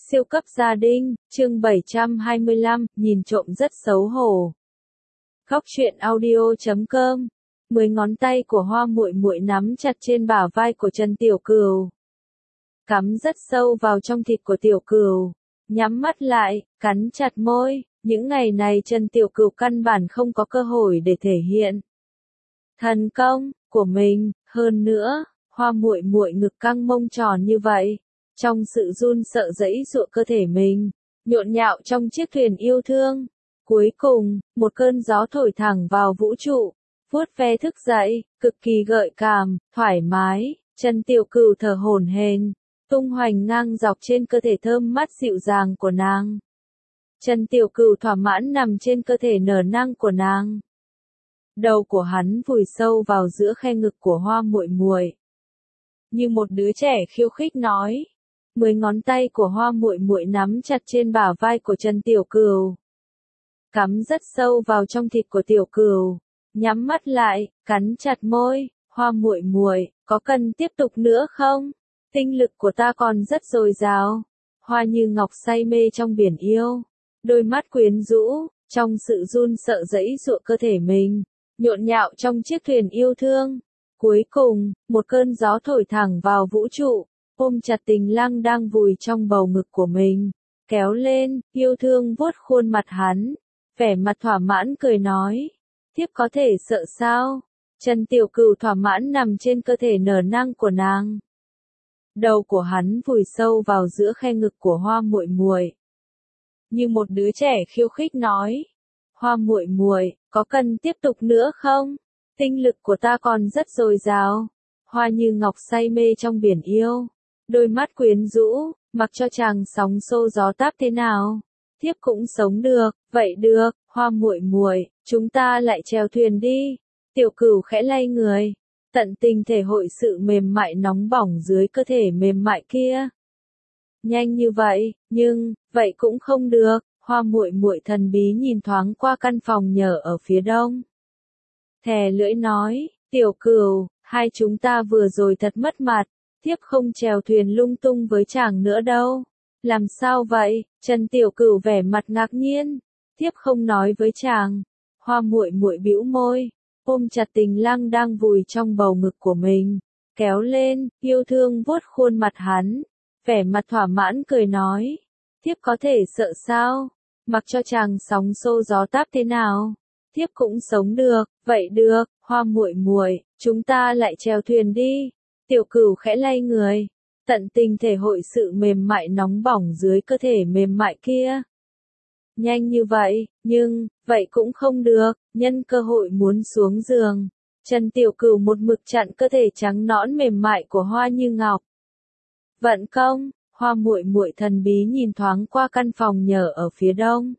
Siêu cấp gia đình, chương 725, nhìn trộm rất xấu hổ. Khóc chuyện audio.com. 10 ngón tay của Hoa Muội Muội nắm chặt trên bả vai của Trần Tiểu Cửu. Cắm rất sâu vào trong thịt của Tiểu Cửu. Nhắm mắt lại, cắn chặt môi. Những ngày này Trần Tiểu Cửu căn bản không có cơ hội để thể hiện thần công của mình. Hơn nữa, Hoa Muội Muội ngực căng mông tròn như vậy. Trong sự run sợ giãy giụa cơ thể mình, nhộn nhạo trong chiếc thuyền yêu thương. Cuối cùng, một cơn gió thổi thẳng vào vũ trụ, vuốt ve thức dậy, cực kỳ gợi cảm, thoải mái. Trần Tiểu Cửu thở hổn hển, tung hoành ngang dọc trên cơ thể thơm mát dịu dàng của nàng. Trần Tiểu Cửu thỏa mãn nằm trên cơ thể nở nang của nàng. Đầu của hắn vùi sâu vào giữa khe ngực của Hoa Muội Muội, như một đứa trẻ khiêu khích nói. 10 ngón tay của Hoa Muội Muội nắm chặt trên bả vai của Trần Tiểu Cửu, cắm rất sâu vào trong thịt của Tiểu Cửu. Nhắm mắt lại, cắn chặt môi. Hoa Muội Muội, có cần tiếp tục nữa không? Tinh lực của ta còn rất dồi dào. Hoa Như Ngọc say mê trong biển yêu, đôi mắt quyến rũ, trong sự run sợ giãy giụa cơ thể mình, nhộn nhạo trong chiếc thuyền yêu thương. Cuối cùng, một cơn gió thổi thẳng vào vũ trụ, ôm chặt Tình Lăng đang vùi trong bầu ngực của mình, kéo lên, yêu thương vuốt khuôn mặt hắn, vẻ mặt thỏa mãn cười nói, tiếp có thể sợ sao? Trần Tiểu Cửu thỏa mãn nằm trên cơ thể nở nang của nàng. Đầu của hắn vùi sâu vào giữa khe ngực của Hoa Muội Muội, như một đứa trẻ khiêu khích nói, Hoa Muội Muội, có cần tiếp tục nữa không? Tinh lực của ta còn rất dồi dào. Hoa Như Ngọc say mê trong biển yêu, đôi mắt quyến rũ, mặc cho chàng sóng xô gió táp thế nào, thiếp cũng sống được. Vậy được, Hoa Muội Muội, chúng ta lại chèo thuyền đi. Tiểu Cửu khẽ lay người, tận tình thể hội sự mềm mại nóng bỏng dưới cơ thể mềm mại kia. Nhanh như vậy, nhưng vậy cũng không được. Hoa Muội Muội thần bí nhìn thoáng qua căn phòng nhờ ở phía đông, thè lưỡi nói, Tiểu Cửu, hai chúng ta vừa rồi thật mất mặt, thiếp không chèo thuyền lung tung với chàng nữa đâu. Làm sao vậy? Trần Tiểu Cửu vẻ mặt ngạc nhiên, thiếp không nói với chàng. Hoa Muội Muội bĩu môi, ôm chặt Tình Lăng đang vùi trong bầu ngực của mình, kéo lên, yêu thương vuốt khuôn mặt hắn, vẻ mặt thỏa mãn cười nói, thiếp có thể sợ sao? Mặc cho chàng sóng xô gió táp thế nào, thiếp cũng sống được. Vậy được, Hoa Muội Muội, chúng ta lại chèo thuyền đi. Tiểu Cửu khẽ lay người, tận tình thể hội sự mềm mại nóng bỏng dưới cơ thể mềm mại kia. Nhanh như vậy, nhưng vậy cũng không được. Nhân cơ hội muốn xuống giường, Trần Tiểu Cửu một mực chặn cơ thể trắng nõn mềm mại của Hoa Như Ngọc. Vận công. Hoa Muội Muội thần bí nhìn thoáng qua căn phòng nhờ ở phía đông,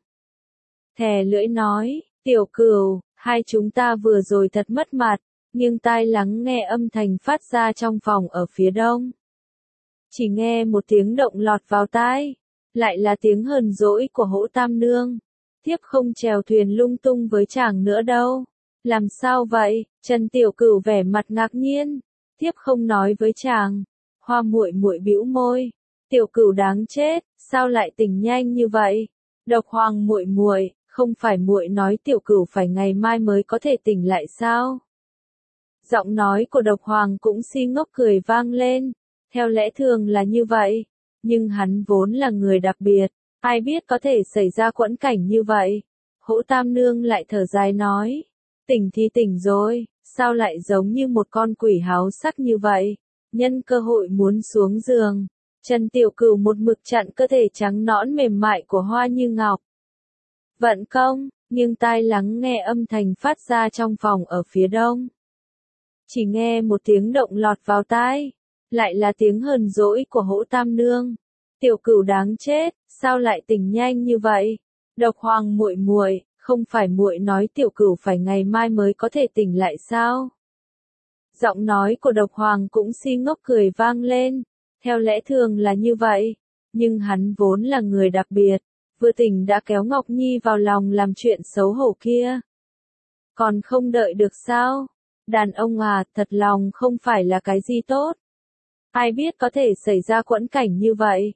thè lưỡi nói, Tiểu Cửu, hai chúng ta vừa rồi thật mất mặt, nghiêng tai lắng nghe âm thanh phát ra trong phòng ở phía đông. Chỉ nghe một tiếng động lọt vào tai, lại là tiếng hờn dỗi của Hỗ Tam Nương. Thiếp không chèo thuyền lung tung với chàng nữa đâu. Làm sao vậy? Trần Tiểu Cửu vẻ mặt ngạc nhiên. Thiếp không nói với chàng. Hoa Muội Muội bĩu môi. Tiểu Cửu đáng chết, sao lại tỉnh nhanh như vậy? Độc Hoàng muội muội, không phải muội nói Tiểu Cửu phải ngày mai mới có thể tỉnh lại sao? Giọng nói của Độc Hoàng cũng si ngốc cười vang lên. Theo lẽ thường là như vậy, nhưng hắn vốn là người đặc biệt, ai biết có thể xảy ra quẫn cảnh như vậy. Hỗ Tam Nương lại thở dài nói, tỉnh thì tỉnh rồi, sao lại giống như một con quỷ háo sắc như vậy? Nhân cơ hội muốn xuống giường, Trần Tiểu Cửu một mực chặn cơ thể trắng nõn mềm mại của Hoa Như Ngọc. Vận công, nghiêng tai lắng nghe âm thanh phát ra trong phòng ở phía đông. Chỉ nghe một tiếng động lọt vào tai, lại là tiếng hờn dỗi của Hỗ Tam Nương. Tiểu Cửu đáng chết, sao lại tỉnh nhanh như vậy? Độc Hoàng muội muội, không phải muội nói Tiểu Cửu phải ngày mai mới có thể tỉnh lại sao? Giọng nói của Độc Hoàng cũng si ngốc cười vang lên. Theo lẽ thường là như vậy, nhưng hắn vốn là người đặc biệt, vừa tỉnh đã kéo Ngọc Nhi vào lòng làm chuyện xấu hổ kia. Còn không đợi được sao? Đàn ông à, thật lòng không phải là cái gì tốt. Ai biết có thể xảy ra quẫn cảnh như vậy.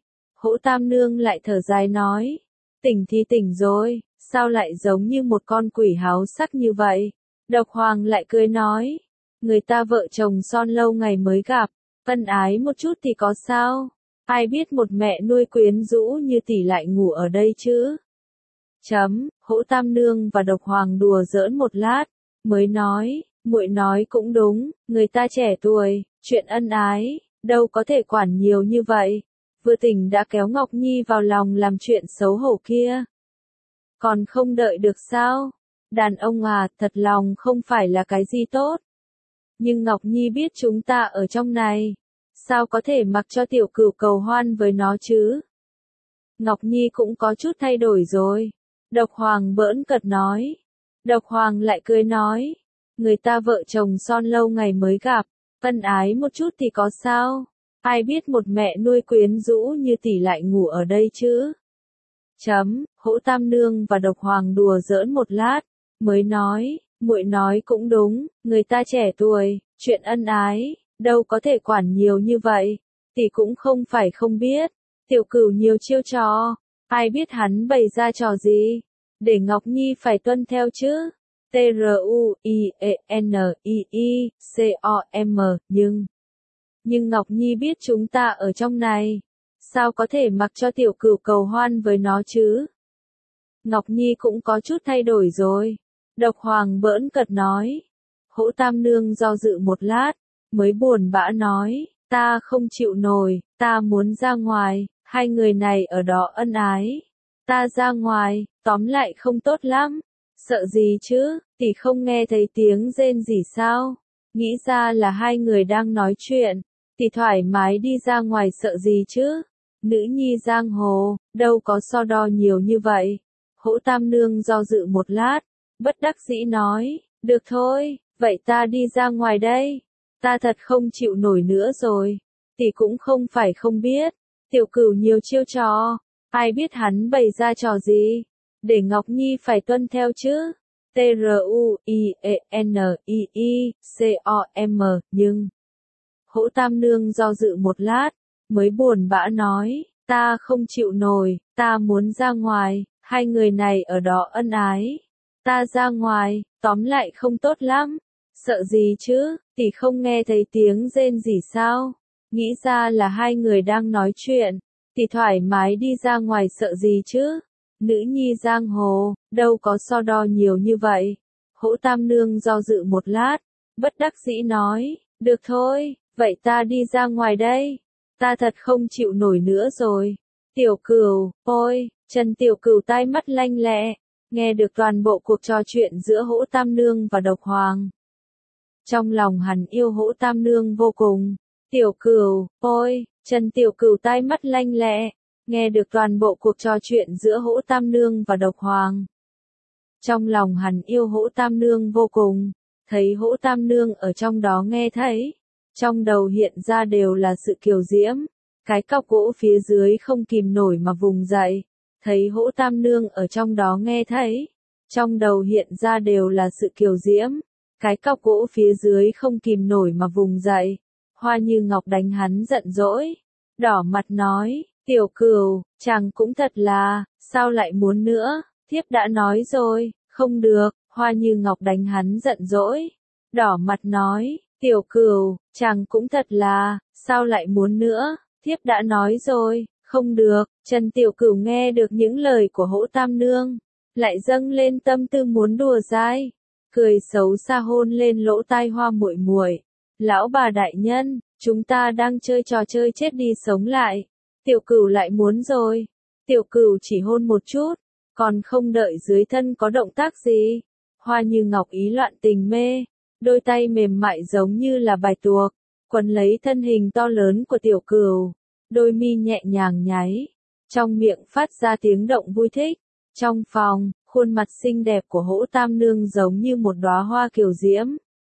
Hỗ Tam Nương lại thở dài nói. Tỉnh thì tỉnh rồi, sao lại giống như một con quỷ háo sắc như vậy? Độc Hoàng lại cười nói. Người ta vợ chồng son lâu ngày mới gặp, ân ái một chút thì có sao? Ai biết một mẹ nuôi quyến rũ như tỷ lại ngủ ở đây chứ? Hỗ Tam Nương và Độc Hoàng đùa giỡn một lát, mới nói, muội nói cũng đúng, người ta trẻ tuổi, chuyện ân ái, đâu có thể quản nhiều như vậy. Vừa tỉnh đã kéo Ngọc Nhi vào lòng làm chuyện xấu hổ kia. Còn không đợi được sao? Đàn ông à, thật lòng không phải là cái gì tốt. Nhưng Ngọc Nhi biết chúng ta ở trong này, sao có thể mặc cho tiểu cửu cầu hoan với nó chứ? Ngọc Nhi cũng có chút thay đổi rồi. Độc Hoàng bỡn cợt nói. Độc Hoàng lại cười nói. Người ta vợ chồng son lâu ngày mới gặp, ân ái một chút thì có sao? Ai biết một mẹ nuôi quyến rũ như tỷ lại ngủ ở đây chứ? Hỗ Tam Nương và Độc Hoàng đùa giỡn một lát, mới nói, muội nói cũng đúng, người ta trẻ tuổi, chuyện ân ái, đâu có thể quản nhiều như vậy. Tỷ cũng không phải không biết, tiểu cửu nhiều chiêu trò, ai biết hắn bày ra trò gì, để Ngọc Nhi phải tuân theo chứ. TRUIENIICOM, nhưng Ngọc Nhi biết chúng ta ở trong này, sao có thể mặc cho tiểu cửu cầu hoan với nó chứ? Ngọc Nhi cũng có chút thay đổi rồi. Độc Hoàng bỡn cợt nói. Hỗ Tam Nương do dự một lát, mới buồn bã nói, ta không chịu nổi, ta muốn ra ngoài, hai người này ở đó ân ái. Ta ra ngoài, tóm lại không tốt lắm. Sợ gì chứ, tỷ không nghe thấy tiếng rên gì sao? Nghĩ ra là hai người đang nói chuyện, tỷ thoải mái đi ra ngoài sợ gì chứ? Nữ nhi giang hồ, đâu có so đo nhiều như vậy. Hỗ Tam Nương do dự một lát, bất đắc dĩ nói, được thôi, vậy ta đi ra ngoài đây. Ta thật không chịu nổi nữa rồi. Tỷ cũng không phải không biết, tiểu cửu nhiều chiêu trò, ai biết hắn bày ra trò gì, để Ngọc Nhi phải tuân theo chứ. TRUIENIICOM, nhưng Hỗ Tam Nương do dự một lát, mới buồn bã nói, ta không chịu nổi, ta muốn ra ngoài, hai người này ở đó ân ái. Ta ra ngoài, tóm lại không tốt lắm. Sợ gì chứ, tỷ không nghe thấy tiếng rên gì sao? Nghĩ ra là hai người đang nói chuyện, tỷ thoải mái đi ra ngoài sợ gì chứ? Nữ nhi giang hồ, đâu có so đo nhiều như vậy. Hỗ Tam Nương do dự một lát, bất đắc dĩ nói, được thôi, vậy ta đi ra ngoài đây. Ta thật không chịu nổi nữa rồi. Tiểu Cửu, ôi, Trần Tiểu Cửu tai mắt lanh lẹ, nghe được toàn bộ cuộc trò chuyện giữa Hỗ Tam Nương và Độc Hoàng. Trong lòng hắn yêu Hỗ Tam Nương vô cùng. Tiểu Cửu, ôi, Trần Tiểu Cửu tai mắt lanh lẹ, nghe được toàn bộ cuộc trò chuyện giữa Hỗ Tam Nương và Độc Hoàng. Trong lòng hắn yêu Hỗ Tam Nương vô cùng, thấy Hỗ Tam Nương ở trong đó nghe thấy, trong đầu hiện ra đều là sự kiều diễm, cái cọc gỗ phía dưới không kìm nổi mà vùng dậy, thấy Hỗ Tam Nương ở trong đó nghe thấy, trong đầu hiện ra đều là sự kiều diễm, cái cọc gỗ phía dưới không kìm nổi mà vùng dậy. Hoa Như Ngọc đánh hắn giận dỗi, đỏ mặt nói, Tiểu Cửu, chàng cũng thật là, sao lại muốn nữa, thiếp đã nói rồi, không được. Hoa Như Ngọc đánh hắn giận dỗi, đỏ mặt nói, Tiểu Cửu, chàng cũng thật là, sao lại muốn nữa, thiếp đã nói rồi, không được. Trần Tiểu Cửu nghe được những lời của Hỗ Tam Nương, lại dâng lên tâm tư muốn đùa dai, cười xấu xa hôn lên lỗ tai Hoa muội muội. Lão bà đại nhân, chúng ta đang chơi trò chơi chết đi sống lại. Tiểu Cửu lại muốn rồi. Tiểu Cửu chỉ hôn một chút, còn không đợi dưới thân có động tác gì. Hoa Như Ngọc ý loạn tình mê, đôi tay mềm mại giống như là bài tuộc, quấn lấy thân hình to lớn của Tiểu Cửu, đôi mi nhẹ nhàng nháy, trong miệng phát ra tiếng động vui thích. Trong phòng, khuôn mặt xinh đẹp của Hỗ Tam Nương giống như một đóa hoa kiều diễm.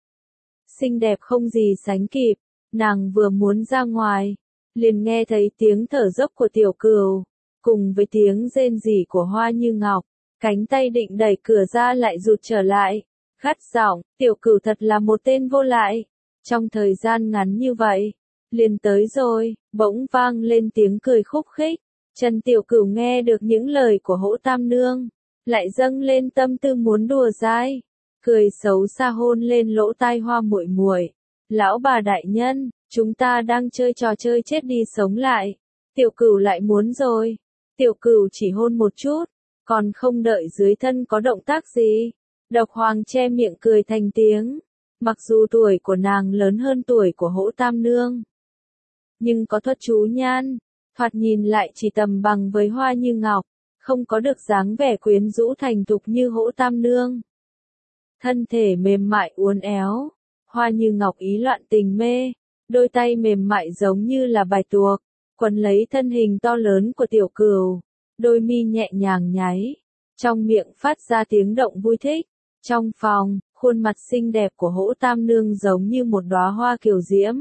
Xinh đẹp không gì sánh kịp, nàng vừa muốn ra ngoài, liền nghe thấy tiếng thở dốc của Tiểu Cửu, cùng với tiếng rên rỉ của Hoa Như Ngọc, cánh tay định đẩy cửa ra lại rụt trở lại, gắt giọng, Tiểu Cửu thật là một tên vô lại, trong thời gian ngắn như vậy, liền tới rồi, bỗng vang lên tiếng cười khúc khích, Trần Tiểu Cửu nghe được những lời của Hỗ Tam Nương, lại dâng lên tâm tư muốn đùa dai, cười xấu xa hôn lên lỗ tai Hoa Muội Muội. Lão bà đại nhân, chúng ta đang chơi trò chơi chết đi sống lại. Tiểu Cửu lại muốn rồi. Tiểu Cửu chỉ hôn một chút, còn không đợi dưới thân có động tác gì. Độc Hoàng che miệng cười thành tiếng. Mặc dù tuổi của nàng lớn hơn tuổi của Hỗ Tam Nương, nhưng có thuật chú nhan, thoạt nhìn lại chỉ tầm bằng với Hoa Như Ngọc, không có được dáng vẻ quyến rũ thành thục như Hỗ Tam Nương. Thân thể mềm mại uốn éo, Hoa Như Ngọc ý loạn tình mê, đôi tay mềm mại giống như là bài tuộc, quấn lấy thân hình to lớn của Tiểu Cửu, đôi mi nhẹ nhàng nháy, trong miệng phát ra tiếng động vui thích. Trong phòng, khuôn mặt xinh đẹp của Hỗ Tam Nương giống như một đóa hoa kiều diễm.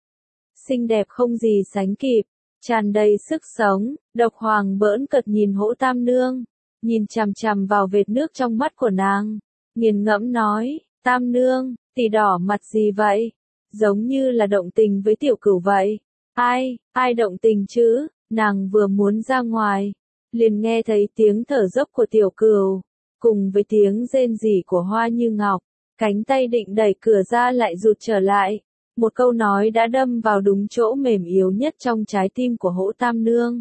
Xinh đẹp không gì sánh kịp, tràn đầy sức sống. Độc Hoàng bỡn cợt nhìn Hỗ Tam Nương, nhìn chằm chằm vào vệt nước trong mắt của nàng, nghiền ngẫm nói, Tam Nương, tỷ đỏ mặt gì vậy? Giống như là động tình với Tiểu Cửu vậy. Ai động tình chứ? Nàng vừa muốn ra ngoài, liền nghe thấy tiếng thở dốc của Tiểu Cửu, cùng với tiếng rên rỉ của Hoa Như Ngọc, cánh tay định đẩy cửa ra lại rụt trở lại. Một câu nói đã đâm vào đúng chỗ mềm yếu nhất trong trái tim của Hỗ Tam Nương.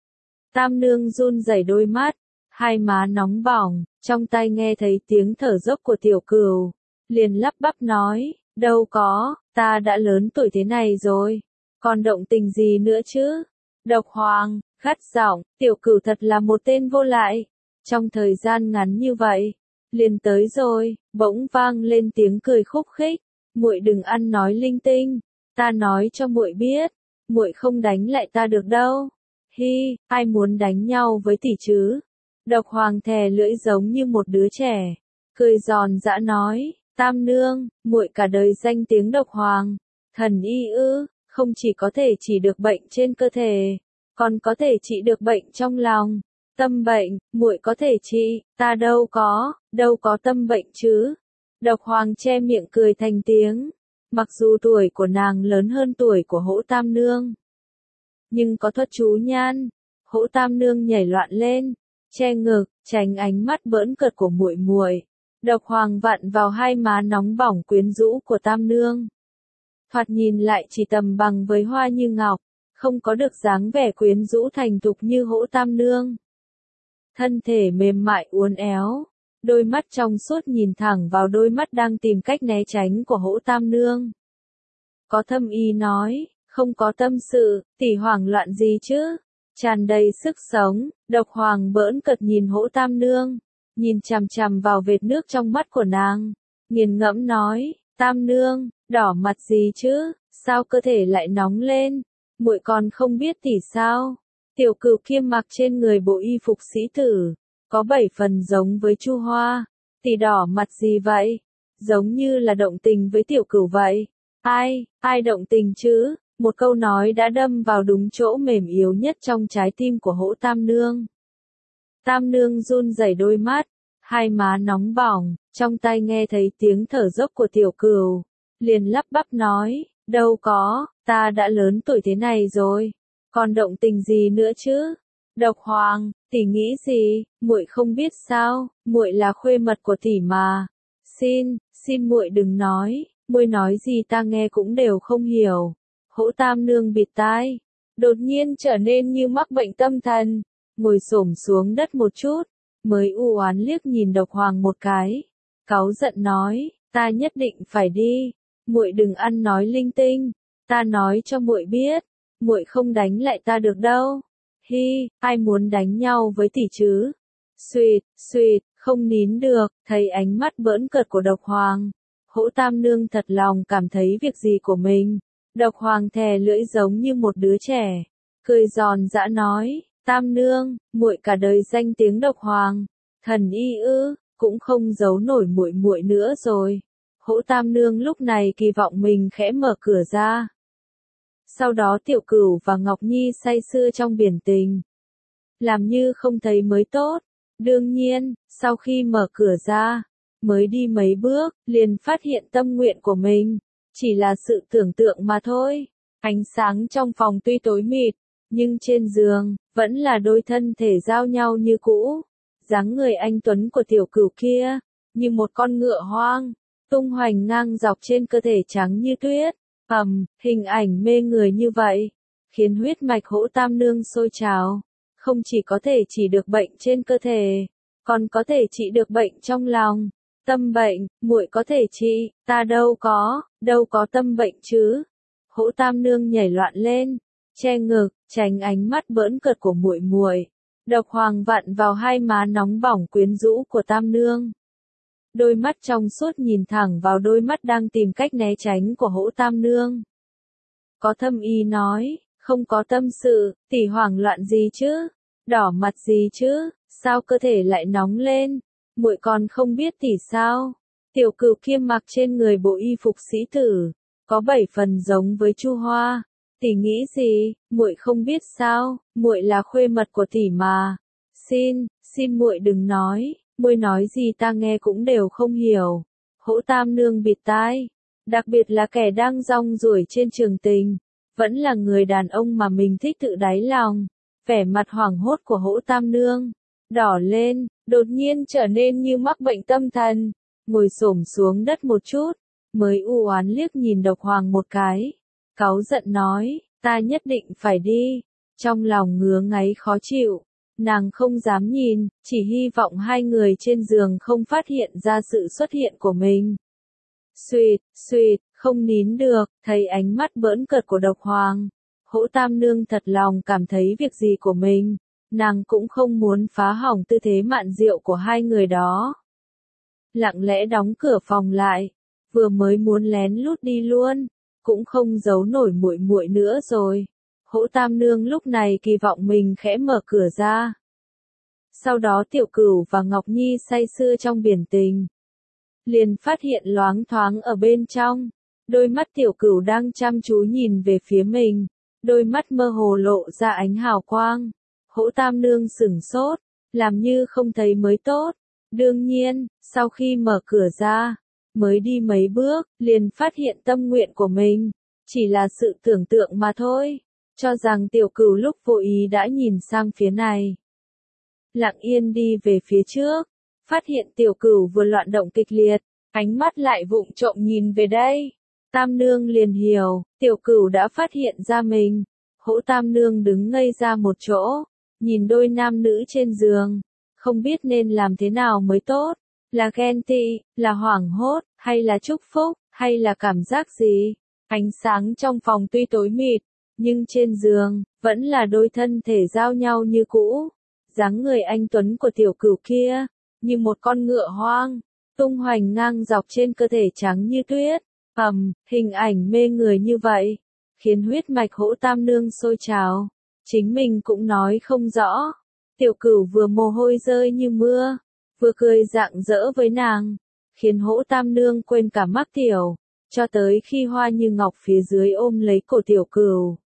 Tam Nương run rẩy đôi mắt, hai má nóng bỏng, trong tai nghe thấy tiếng thở dốc của Tiểu Cửu, liền lắp bắp nói, đâu có, ta đã lớn tuổi thế này rồi, còn động tình gì nữa chứ? Độc Hoàng, gắt giọng, Tiểu Cửu thật là một tên vô lại. Trong thời gian ngắn như vậy, liền tới rồi, bỗng vang lên tiếng cười khúc khích, muội đừng ăn nói linh tinh, ta nói cho muội biết, muội không đánh lại ta được đâu. Hi, ai muốn đánh nhau với tỷ chứ? Độc Hoàng thè lưỡi giống như một đứa trẻ, cười giòn giã nói, Tam Nương, muội cả đời danh tiếng Độc Hoàng, thần y ư, không chỉ có thể trị được bệnh trên cơ thể, còn có thể trị được bệnh trong lòng. Tâm bệnh, muội có thể trị, ta đâu có tâm bệnh chứ. Độc Hoàng che miệng cười thành tiếng. Mặc dù tuổi của nàng lớn hơn tuổi của Hỗ Tam Nương, nhưng có thuật chú nhan. Hỗ Tam Nương nhảy loạn lên, che ngực, tránh ánh mắt bỡn cợt của muội muội. Độc Hoàng vặn vào hai má nóng bỏng quyến rũ của Tam Nương. Thoạt nhìn lại chỉ tầm bằng với Hoa Như Ngọc, không có được dáng vẻ quyến rũ thành thục như Hỗ Tam Nương. Thân thể mềm mại uốn éo, đôi mắt trong suốt nhìn thẳng vào đôi mắt đang tìm cách né tránh của Hỗ Tam Nương. Có thâm ý nói, không có tâm sự, tỷ hoảng loạn gì chứ? Tràn đầy sức sống, Độc Hoàng bỡn cợt nhìn Hỗ Tam Nương, nhìn chằm chằm vào vệt nước trong mắt của nàng, nghiền ngẫm nói, Tam Nương, đỏ mặt gì chứ? Sao cơ thể lại nóng lên? Muội còn không biết tỷ sao? Tiểu Cửu kiêm mặc trên người bộ y phục sĩ tử, có 7 phần giống với Chu Hoa. Tỷ đỏ mặt gì vậy? Giống như là động tình với Tiểu Cửu vậy. Ai động tình chứ? Một câu nói đã đâm vào đúng chỗ mềm yếu nhất trong trái tim của Hỗ Tam Nương. Tam Nương run rẩy đôi mắt, hai má nóng bỏng, trong tai nghe thấy tiếng thở dốc của Tiểu Cửu, liền lắp bắp nói, đâu có, ta đã lớn tuổi thế này rồi, còn động tình gì nữa chứ? Độc Hoàng, tỷ nghĩ gì? Muội không biết sao? Muội là khuê mật của tỷ mà. Xin muội đừng nói, muội nói gì ta nghe cũng đều không hiểu. Hỗ Tam Nương bịt tai, đột nhiên trở nên như mắc bệnh tâm thần, ngồi xổm xuống đất một chút, mới u oán liếc nhìn Độc Hoàng một cái, cáu giận nói, ta nhất định phải đi, muội đừng ăn nói linh tinh, ta nói cho muội biết, muội không đánh lại ta được đâu. Hi, ai muốn đánh nhau với tỷ chứ? Suýt, không nín được, thấy ánh mắt bỡn cợt của Độc Hoàng. Hỗ Tam Nương thật lòng cảm thấy việc gì của mình. Độc Hoàng thè lưỡi giống như một đứa trẻ, cười giòn giã nói, Tam Nương, muội cả đời danh tiếng Độc Hoàng, thần y ư, cũng không giấu nổi muội muội nữa rồi. Hỗ Tam Nương lúc này kỳ vọng mình khẽ mở cửa ra. Sau đó Tiểu Cửu và Ngọc Nhi say sưa trong biển tình, làm như không thấy mới tốt. Đương nhiên, sau khi mở cửa ra, mới đi mấy bước, liền phát hiện tâm nguyện của mình chỉ là sự tưởng tượng mà thôi. Ánh sáng trong phòng tuy tối mịt, Nhưng trên giường, vẫn là đôi thân thể giao nhau như cũ. Dáng người anh tuấn của tiểu cửu kia, như một con ngựa hoang, tung hoành ngang dọc trên cơ thể trắng như tuyết. Hình ảnh mê người như vậy, khiến huyết mạch Hỗ Tam Nương sôi trào. Không chỉ có thể trị được bệnh trên cơ thể, còn có thể trị được bệnh trong lòng. Tâm bệnh, muội có thể trị, ta đâu có tâm bệnh chứ. Hỗ Tam Nương nhảy loạn lên, che ngực, tránh ánh mắt bỡn cợt của muội muội. Độc Hoàng vặn vào hai má nóng bỏng quyến rũ của Tam Nương. Đôi mắt trong suốt nhìn thẳng vào đôi mắt đang tìm cách né tránh của Hỗ Tam Nương. Có thâm ý nói, không có tâm sự, tỷ hoảng loạn gì chứ? Đỏ mặt gì chứ? Sao cơ thể lại nóng lên? Muội còn không biết tỷ sao? Tiểu cửu kia mặc trên người bộ y phục sĩ tử, có 7 phần giống với Chu Hoa. Tỷ nghĩ gì? Muội không biết sao? Muội là khuê mật của tỷ mà. Xin muội đừng nói, muội nói gì ta nghe cũng đều không hiểu. Hỗ Tam Nương bịt tai, đặc biệt là kẻ đang rong ruổi trên trường tình, vẫn là người đàn ông mà mình thích tự đáy lòng. Vẻ mặt hoảng hốt của Hỗ Tam Nương đỏ lên, đột nhiên trở nên như mắc bệnh tâm thần, ngồi xổm xuống đất một chút, mới u oán liếc nhìn Độc Hoàng một cái, cáu giận nói, ta nhất định phải đi. Trong lòng ngứa ngáy khó chịu, nàng không dám nhìn, chỉ hy vọng hai người trên giường không phát hiện ra sự xuất hiện của mình. Suýt, không nín được, thấy ánh mắt bỡn cợt của Độc Hoàng. Hỗ Tam Nương thật lòng cảm thấy việc gì của mình, nàng cũng không muốn phá hỏng tư thế mạn diệu của hai người đó. Lặng lẽ đóng cửa phòng lại, vừa mới muốn lén lút đi luôn, cũng không giấu nổi muội muội nữa rồi. Hỗ Tam Nương lúc này kỳ vọng mình khẽ mở cửa ra. Sau đó Tiểu Cửu và Ngọc Nhi say sưa trong biển tình, liền phát hiện loáng thoáng ở bên trong, đôi mắt Tiểu Cửu đang chăm chú nhìn về phía mình, đôi mắt mơ hồ lộ ra ánh hào quang. Hỗ Tam Nương sửng sốt, làm như không thấy mới tốt. Đương nhiên, sau khi mở cửa ra, mới đi mấy bước, liền phát hiện tâm nguyện của mình, chỉ là sự tưởng tượng mà thôi, cho rằng Tiểu Cửu lúc vô ý đã nhìn sang phía này. Lặng yên đi về phía trước, phát hiện Tiểu Cửu vừa loạn động kịch liệt, ánh mắt lại vụng trộm nhìn về đây. Tam Nương liền hiểu, Tiểu Cửu đã phát hiện ra mình. Hỗ Tam Nương đứng ngây ra một chỗ, nhìn đôi nam nữ trên giường, không biết nên làm thế nào mới tốt, là ghen tị, là hoảng hốt, hay là chúc phúc, hay là cảm giác gì. Ánh sáng trong phòng tuy tối mịt, nhưng trên giường, vẫn là đôi thân thể giao nhau như cũ. Dáng người anh tuấn của Tiểu Cửu kia, như một con ngựa hoang, tung hoành ngang dọc trên cơ thể trắng như tuyết. Hình ảnh mê người như vậy, khiến huyết mạch Hỗ Tam Nương sôi trào. Chính mình cũng nói không rõ. Tiểu Cửu vừa mồ hôi rơi như mưa, vừa cười rạng rỡ với nàng, khiến Hỗ Tam Nương quên cả mắc tiểu, cho tới khi Hoa Như Ngọc phía dưới ôm lấy cổ Tiểu Cửu.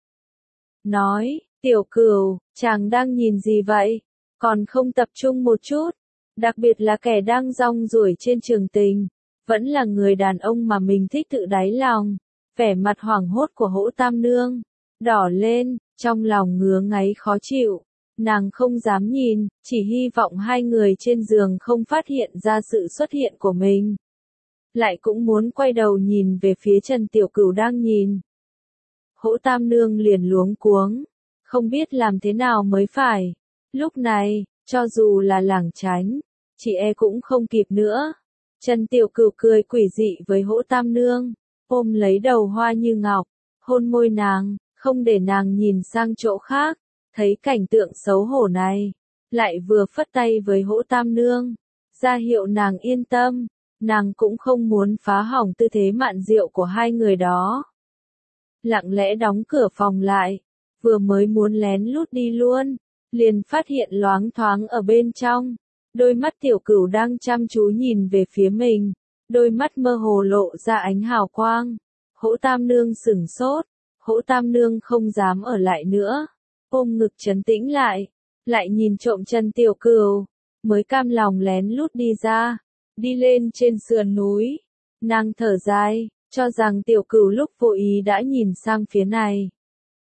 Nói, Tiểu Cửu, chàng đang nhìn gì vậy? Còn không tập trung một chút, đặc biệt là kẻ đang rong ruổi trên trường tình, vẫn là người đàn ông mà mình thích tự đáy lòng. Vẻ mặt hoảng hốt của Hỗ Tam Nương đỏ lên, trong lòng ngứa ngáy khó chịu. Nàng không dám nhìn, chỉ hy vọng hai người trên giường không phát hiện ra sự xuất hiện của mình. Lại cũng muốn quay đầu nhìn về phía Trần Tiểu Cửu đang nhìn. Hỗ Tam Nương liền luống cuống, không biết làm thế nào mới phải. Lúc này, cho dù là lảng tránh, chị e cũng không kịp nữa. Trần Tiểu Cửu cười quỷ dị với Hỗ Tam Nương, ôm lấy đầu Hoa Như Ngọc, hôn môi nàng, không để nàng nhìn sang chỗ khác. Thấy cảnh tượng xấu hổ này, lại vừa phất tay với Hỗ Tam Nương, ra hiệu nàng yên tâm, nàng cũng không muốn phá hỏng tư thế mạn diệu của hai người đó. Lặng lẽ đóng cửa phòng lại, vừa mới muốn lén lút đi luôn, liền phát hiện loáng thoáng ở bên trong, đôi mắt Tiểu Cửu đang chăm chú nhìn về phía mình, đôi mắt mơ hồ lộ ra ánh hào quang. Hỗ Tam Nương sửng sốt, Hỗ Tam Nương không dám ở lại nữa, ôm ngực trấn tĩnh lại nhìn trộm Trần Tiểu Cửu, mới cam lòng lén lút đi ra, đi lên trên sườn núi. Nàng thở dài, cho rằng Tiểu Cửu lúc vô ý đã nhìn sang phía này.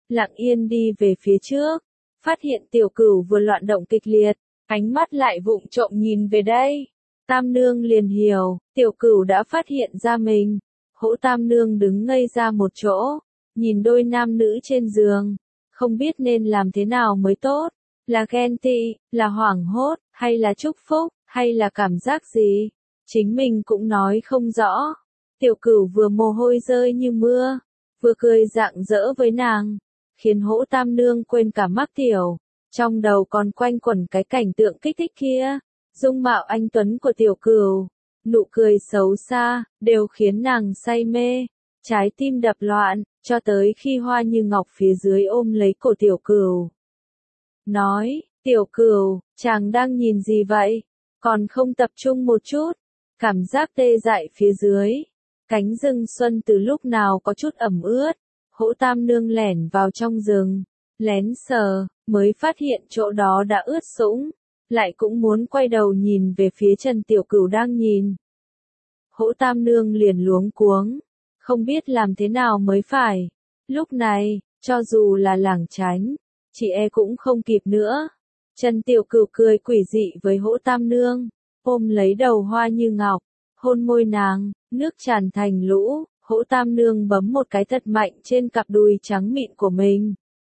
lặng yên đi về phía trước, phát hiện tiểu cửu vừa loạn động kịch liệt, ánh mắt lại vụng trộm nhìn về đây. Tam nương liền hiểu, tiểu cửu đã phát hiện ra mình. Hỗ tam nương đứng ngây ra một chỗ, nhìn đôi nam nữ trên giường, không biết nên làm thế nào mới tốt, là ghen tị, là hoảng hốt, hay là chúc phúc, hay là cảm giác gì, chính mình cũng nói không rõ. Tiểu cửu vừa mồ hôi rơi như mưa, vừa cười rạng rỡ với nàng, khiến hỗ tam nương quên cả mắc tiểu, trong đầu còn quanh quẩn cái cảnh tượng kích thích kia, dung mạo anh tuấn của tiểu cửu, nụ cười xấu xa, đều khiến nàng say mê, trái tim đập loạn, cho tới khi Hoa Như Ngọc phía dưới ôm lấy cổ tiểu cửu. Nói, tiểu cửu, chàng đang nhìn gì vậy? Còn không tập trung một chút, cảm giác tê dại phía dưới. Cánh rừng xuân từ lúc nào có chút ẩm ướt, hỗ tam nương lẻn vào trong rừng, lén sờ, mới phát hiện chỗ đó đã ướt sũng, lại cũng muốn quay đầu nhìn về phía Trần Tiểu Cửu đang nhìn. Hỗ tam nương liền luống cuống, không biết làm thế nào mới phải. Lúc này, cho dù là lảng tránh, chị e cũng không kịp nữa. Trần Tiểu Cửu cười quỷ dị với hỗ tam nương, ôm lấy đầu Hoa Như Ngọc, hôn môi nàng, nước tràn thành lũ, hỗ tam nương bấm một cái thật mạnh trên cặp đùi trắng mịn của mình.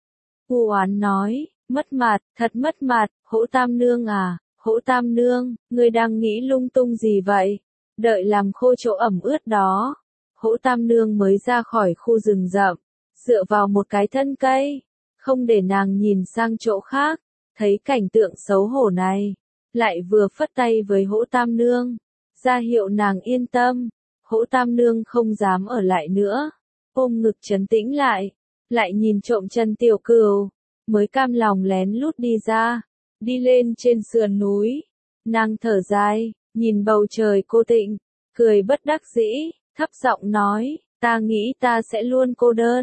U oán nói, mất mặt, thật mất mặt, hỗ tam nương à, hỗ tam nương, ngươi đang nghĩ lung tung gì vậy? Đợi làm khô chỗ ẩm ướt đó. Hỗ tam nương mới ra khỏi khu rừng rậm, dựa vào một cái thân cây, không để nàng nhìn sang chỗ khác, thấy cảnh tượng xấu hổ này, lại vừa phất tay với hỗ tam nương, ra hiệu nàng yên tâm. Hỗ tam nương không dám ở lại nữa, ôm ngực trấn tĩnh lại nhìn trộm Trần Tiểu Cửu, mới cam lòng lén lút đi ra, đi lên trên sườn núi, nàng thở dài, nhìn bầu trời cô tịnh, cười bất đắc dĩ, thấp giọng nói, ta nghĩ ta sẽ luôn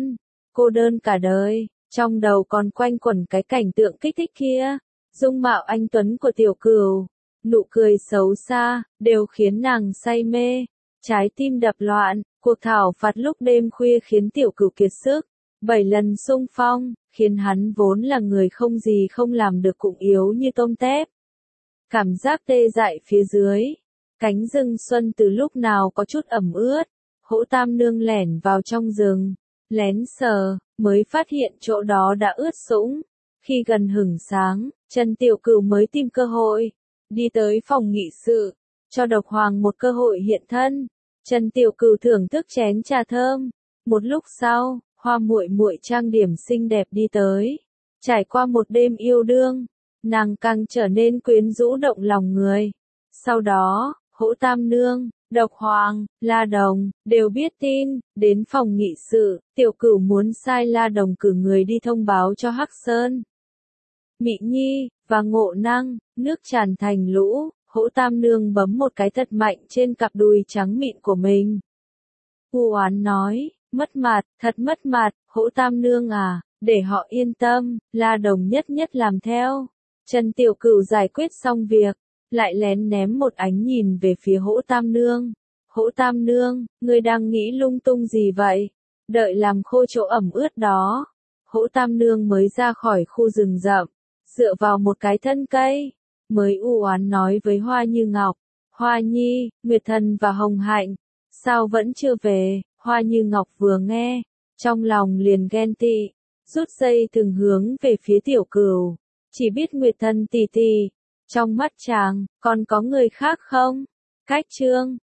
cô đơn cả đời, trong đầu còn quanh quẩn cái cảnh tượng kích thích kia, dung mạo anh tuấn của Tiểu Cửu, nụ cười xấu xa, đều khiến nàng say mê, trái tim đập loạn, cuộc thảo phạt lúc đêm khuya khiến Tiểu Cửu kiệt sức, 7 lần xung phong, khiến hắn vốn là người không gì không làm được cũng yếu như tôm tép. Cảm giác tê dại phía dưới, cánh rừng xuân từ lúc nào có chút ẩm ướt, hỗ tam nương lẻn vào trong rừng, lén sờ, mới phát hiện chỗ đó đã ướt sũng. Khi gần hửng sáng, Trần Tiểu Cửu mới tìm cơ hội, đi tới phòng nghị sự, cho Độc Hoàng một cơ hội hiện thân. Trần Tiểu Cửu thưởng thức chén trà thơm. Một lúc sau, Hoa Muội Muội trang điểm xinh đẹp đi tới. Trải qua một đêm yêu đương, nàng càng trở nên quyến rũ động lòng người. Sau đó, hỗ tam nương, Độc Hoàng, La Đồng, đều biết tin, đến phòng nghị sự, Tiểu Cửu muốn sai La Đồng cử người đi thông báo cho Hắc Sơn, Mị Nhi, và Ngộ Năng, nước tràn thành lũ, hỗ tam nương bấm một cái thật mạnh trên cặp đùi trắng mịn của mình. U oán nói, mất mặt, thật mất mặt, hỗ tam nương à, để họ yên tâm, La Đồng nhất nhất làm theo. Trần Tiểu Cửu giải quyết xong việc, lại lén ném một ánh nhìn về phía hỗ tam nương. Hỗ tam nương, ngươi đang nghĩ lung tung gì vậy? Đợi làm khô chỗ ẩm ướt đó. Hỗ tam nương mới ra khỏi khu rừng rậm, dựa vào một cái thân cây, mới u oán nói với Hoa Như Ngọc, Hoa Nhi, Nguyệt Thần và Hồng Hạnh, sao vẫn chưa về? Hoa Như Ngọc vừa nghe, trong lòng liền ghen tị, rút dây thừng hướng về phía Tiểu Cửu, chỉ biết Nguyệt Thần tỷ tỷ, trong mắt chàng, còn có người khác không? Cách chương